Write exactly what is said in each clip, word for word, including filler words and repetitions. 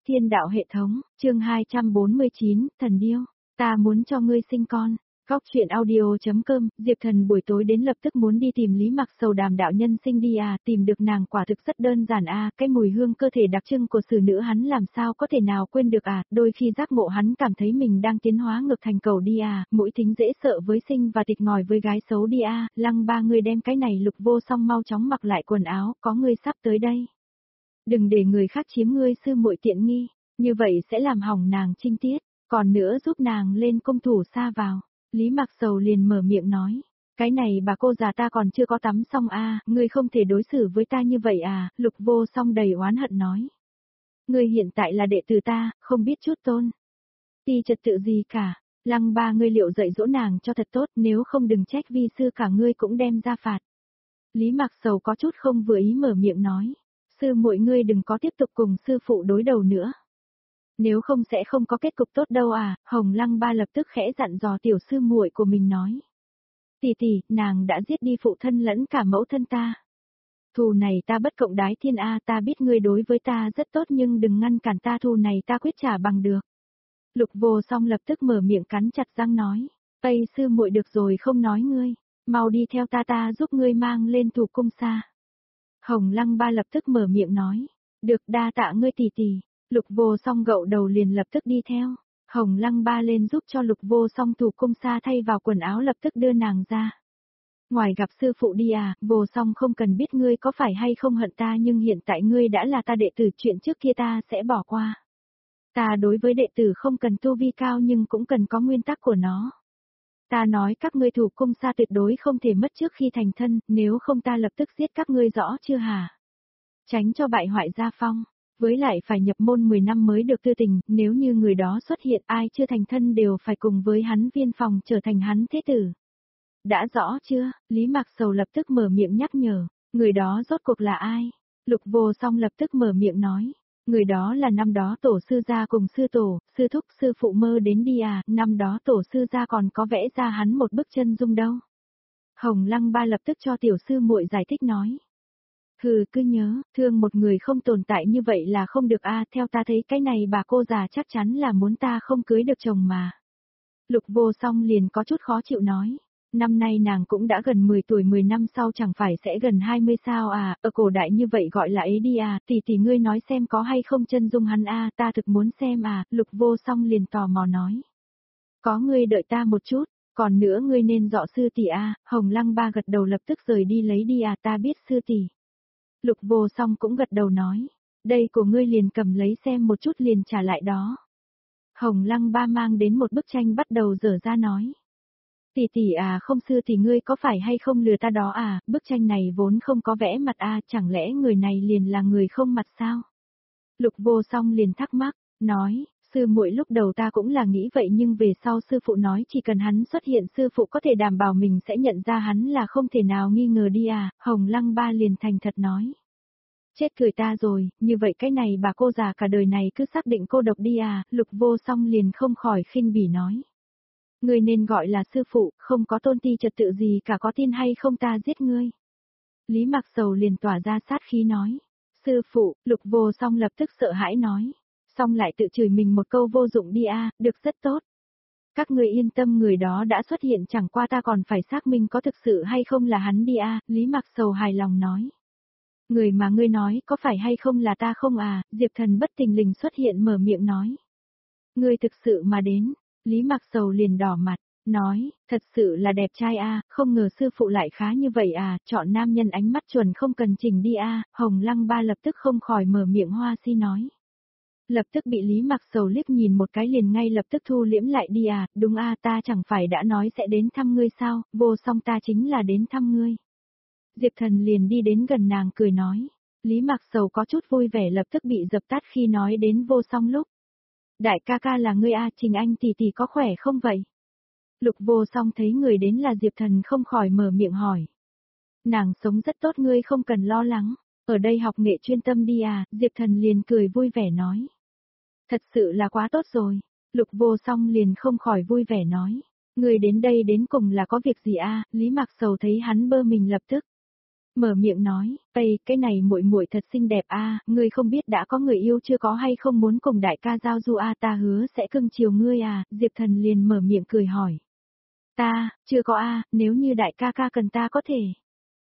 Thiên đạo hệ thống, chương hai trăm bốn mươi chín, Thần Điêu, ta muốn cho ngươi sinh con. Góc truyện audio.com, Diệp Thần buổi tối đến lập tức muốn đi tìm Lý Mặc Sầu đàm đạo nhân sinh đi à, tìm được nàng quả thực rất đơn giản à, cái mùi hương cơ thể đặc trưng của xử nữ hắn làm sao có thể nào quên được à, đôi khi giác ngộ hắn cảm thấy mình đang tiến hóa ngược thành cầu đi à, mũi thính dễ sợ với sinh và tịch ngòi với gái xấu đi à, Lăng Ba ngươi đem cái này Lục Vô Song mau chóng mặc lại quần áo, có ngươi sắp tới đây. Đừng để người khác chiếm ngươi sư muội tiện nghi, như vậy sẽ làm hỏng nàng trinh tiết, còn nữa giúp nàng lên công thủ xa vào. Lý Mặc Sầu liền mở miệng nói, cái này bà cô già ta còn chưa có tắm xong à, ngươi không thể đối xử với ta như vậy à, Lục Vô Song đầy oán hận nói. Ngươi hiện tại là đệ tử ta, không biết chút tôn ti trật tự gì cả, Lăng Ba ngươi liệu dạy dỗ nàng cho thật tốt, nếu không đừng trách vi sư cả ngươi cũng đem ra phạt. Lý Mặc Sầu có chút không vừa ý mở miệng nói, sư muội ngươi đừng có tiếp tục cùng sư phụ đối đầu nữa. Nếu không sẽ không có kết cục tốt đâu à, Hồng Lăng Ba lập tức khẽ dặn dò tiểu sư muội của mình nói. Tỷ tỷ, nàng đã giết đi phụ thân lẫn cả mẫu thân ta. Thù này ta bất cộng đái thiên A, ta biết ngươi đối với ta rất tốt nhưng đừng ngăn cản ta, thù này ta quyết trả bằng được. Lục Vô Song lập tức mở miệng cắn chặt răng nói, Tây sư muội được rồi không nói ngươi, mau đi theo ta ta giúp ngươi mang lên Thủ Cung Sa. Hồng Lăng Ba lập tức mở miệng nói, được đa tạ ngươi tỷ tỷ. Lục Vô Song gậu đầu liền lập tức đi theo, Hồng Lăng Ba lên giúp cho Lục Vô Song Thủ Cung Sa thay vào quần áo lập tức đưa nàng ra. Ngoài gặp sư phụ đi à, Vô Song không cần biết ngươi có phải hay không hận ta nhưng hiện tại ngươi đã là ta đệ tử, chuyện trước kia ta sẽ bỏ qua. Ta đối với đệ tử không cần tu vi cao nhưng cũng cần có nguyên tắc của nó. Ta nói các ngươi Thủ Cung Sa tuyệt đối không thể mất trước khi thành thân, nếu không ta lập tức giết các ngươi rõ chưa hả? Tránh cho bại hoại gia phong. Với lại phải nhập môn mười năm mới được tư tình, nếu như người đó xuất hiện ai chưa thành thân đều phải cùng với hắn viên phòng trở thành hắn thế tử. Đã rõ chưa? Lý Mặc Sầu lập tức mở miệng nhắc nhở, người đó rốt cuộc là ai? Lục Vô Song lập tức mở miệng nói, người đó là năm đó tổ sư gia cùng sư tổ, sư thúc sư phụ mơ đến đi à, năm đó tổ sư gia còn có vẽ ra hắn một bức chân dung đâu. Hồng Lăng Ba lập tức cho tiểu sư muội giải thích nói. Hừ, cứ nhớ, thương một người không tồn tại như vậy là không được a, theo ta thấy cái này bà cô già chắc chắn là muốn ta không cưới được chồng mà. Lục Vô Song liền có chút khó chịu nói, năm nay nàng cũng đã gần mười tuổi, mười năm sau chẳng phải sẽ gần hai mươi sao à, ở cổ đại như vậy gọi là ấy đi à, tỷ tỷ ngươi nói xem có hay không chân dung hắn a, ta thực muốn xem à, Lục Vô Song liền tò mò nói. Có ngươi đợi ta một chút, còn nữa ngươi nên dọ sư tỷ a, Hồng Lăng Ba gật đầu lập tức rời đi lấy đi à, ta biết sư tỷ. Lục Vô Song cũng gật đầu nói, đây của ngươi liền cầm lấy xem một chút liền trả lại đó. Hồng Lăng Ba mang đến một bức tranh bắt đầu dở ra nói. Tỷ tỷ à, không sư thì ngươi có phải hay không lừa ta đó à, bức tranh này vốn không có vẽ mặt à, chẳng lẽ người này liền là người không mặt sao? Lục Vô Song liền thắc mắc, nói, sư muội lúc đầu ta cũng là nghĩ vậy nhưng về sau sư phụ nói chỉ cần hắn xuất hiện sư phụ có thể đảm bảo mình sẽ nhận ra hắn là không thể nào nghi ngờ đi à, Hồng Lăng Ba liền thành thật nói. Chết cười ta rồi, như vậy cái này bà cô già cả đời này cứ xác định cô độc đi à, Lục Vô Song liền không khỏi khinh bỉ nói. Ngươi nên gọi là sư phụ, không có tôn ti trật tự gì cả, có tin hay không ta giết ngươi. Lý Mặc Sầu liền tỏa ra sát khí nói. Sư phụ, Lục Vô Song lập tức sợ hãi nói. Xong lại tự chửi mình một câu vô dụng đi a, được rất tốt. Các ngươi yên tâm, người đó đã xuất hiện, chẳng qua ta còn phải xác minh có thực sự hay không là hắn đi a, Lý Mặc Sầu hài lòng nói. Người mà ngươi nói có phải hay không là ta không à, Diệp Thần bất tình lình xuất hiện mở miệng nói. Ngươi thực sự mà đến, Lý Mặc Sầu liền đỏ mặt, nói, thật sự là đẹp trai a, không ngờ sư phụ lại khá như vậy à, chọn nam nhân ánh mắt chuẩn không cần chỉnh đi a, Hồng Lăng Ba lập tức không khỏi mở miệng hoa si nói. Lập tức bị Lý Mặc Sầu liếc nhìn một cái liền ngay lập tức thu liễm lại đi à, đúng a, ta chẳng phải đã nói sẽ đến thăm ngươi sao, Vô Song ta chính là đến thăm ngươi. Diệp Thần liền đi đến gần nàng cười nói, Lý Mặc Sầu có chút vui vẻ lập tức bị dập tắt khi nói đến Vô Song lúc. Đại ca ca là ngươi a, Trình Anh tỷ tỷ có khỏe không vậy? Lục Vô Song thấy người đến là Diệp Thần không khỏi mở miệng hỏi. Nàng sống rất tốt, ngươi không cần lo lắng, ở đây học nghệ chuyên tâm đi à, Diệp Thần liền cười vui vẻ nói. Thật sự là quá tốt rồi, Lục Vô Song liền không khỏi vui vẻ nói. Ngươi đến đây đến cùng là có việc gì a, Lý Mặc Sầu thấy hắn bơ mình lập tức. mở miệng nói, "Ây, cái này muội muội thật xinh đẹp a, ngươi không biết đã có người yêu chưa có hay không muốn cùng đại ca giao du a, ta hứa sẽ cưng chiều ngươi à." Diệp Thần liền mở miệng cười hỏi. "Ta, chưa có a, nếu như đại ca ca cần ta có thể."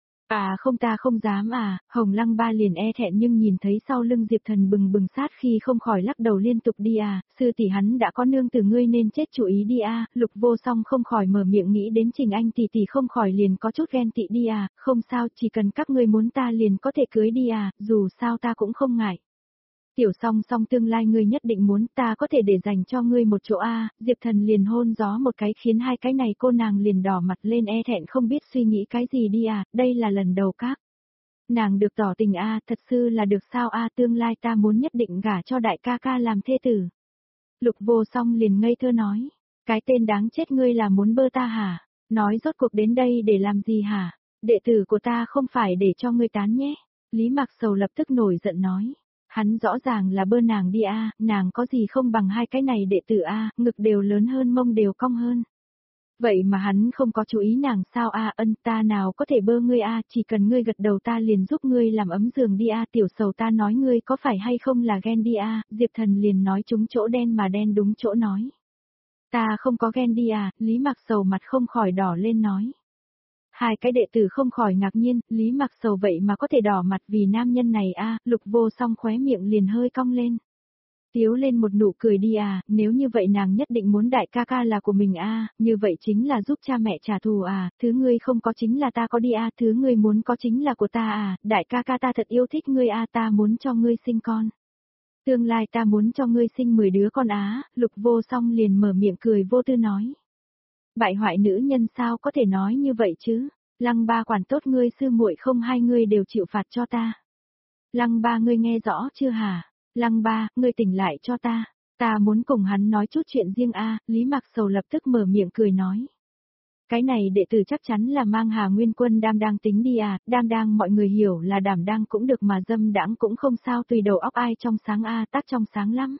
"À không, ta không dám à." Hồng Lăng Ba liền e thẹn nhưng nhìn thấy sau lưng Diệp Thần bừng bừng sát khi không khỏi lắc đầu liên tục đi à, "Sư tỷ hắn đã có nương từ ngươi nên chết chú ý đi a." Lục Vô Song không khỏi mở miệng nghĩ đến Trình Anh tỷ tỷ không khỏi liền có chút ghen tị đi à, "Không sao, chỉ cần các ngươi muốn ta liền có thể cưới đi à, dù sao ta cũng không ngại." "Tiểu Song Song, tương lai ngươi nhất định muốn, ta có thể để dành cho ngươi một chỗ a." Diệp Thần liền hôn gió một cái khiến hai cái này cô nàng liền đỏ mặt lên e thẹn không biết suy nghĩ cái gì đi à, đây là lần đầu các nàng được tỏ tình a, thật sự là được sao a, tương lai ta muốn nhất định gả cho đại ca ca làm thê tử. Lục Vô Song liền ngây thơ nói, "Cái tên đáng chết ngươi là muốn bơ ta hả? Nói rốt cuộc đến đây để làm gì hả? Đệ tử của ta không phải để cho ngươi tán nhé." Lý Mạc Sầu lập tức nổi giận nói. Hắn rõ ràng là bơ nàng đi a, nàng có gì không bằng hai cái này đệ tử a, ngực đều lớn hơn mông đều cong hơn. Vậy mà hắn không có chú ý nàng sao a, ân ta nào có thể bơ ngươi a, chỉ cần ngươi gật đầu ta liền giúp ngươi làm ấm giường đi a, Tiểu Sầu ta nói ngươi có phải hay không là ghen đi a, Diệp Thần liền nói trúng chỗ đen mà đen đúng chỗ nói. Ta không có ghen đi à, Lý Mạc Sầu mặt không khỏi đỏ lên nói. Hai cái đệ tử không khỏi ngạc nhiên, Lý Mạc Sầu vậy mà có thể đỏ mặt vì nam nhân này a, Lục Vô Song khóe miệng liền hơi cong lên. Tiếu lên một nụ cười đi à, nếu như vậy nàng nhất định muốn đại ca ca là của mình a, như vậy chính là giúp cha mẹ trả thù à, thứ ngươi không có chính là ta có đi a, thứ ngươi muốn có chính là của ta à, đại ca ca ta thật yêu thích ngươi a, ta muốn cho ngươi sinh con. Tương lai ta muốn cho ngươi sinh mười đứa con á, Lục Vô Song liền mở miệng cười vô tư nói. Bại hoại nữ nhân sao có thể nói như vậy chứ, Lăng Ba quản tốt ngươi sư muội không, hai ngươi đều chịu phạt cho ta. Lăng Ba ngươi nghe rõ chưa hả? Lăng Ba, ngươi tỉnh lại cho ta, ta muốn cùng hắn nói chút chuyện riêng a, Lý Mạc Sầu lập tức mở miệng cười nói. Cái này đệ tử chắc chắn là mang Hà Nguyên Quân đam đang tính đi à, đang đang mọi người hiểu là đảm đang cũng được mà dâm đãng cũng không sao, tùy đầu óc ai trong sáng a, tác trong sáng lắm.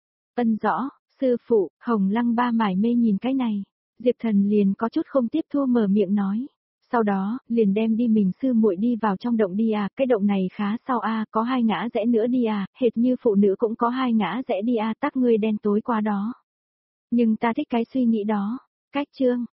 Ân rõ, sư phụ, Hồng Lăng Ba mải mê nhìn cái này, Diệp Thần liền có chút không tiếp thu mở miệng nói. Sau đó, liền đem đi mình sư muội đi vào trong động đi à, cái động này khá sao a, có hai ngã rẽ nữa đi à, hệt như phụ nữ cũng có hai ngã rẽ đi à, tác ngươi đen tối quá đó. Nhưng ta thích cái suy nghĩ đó, cách chương.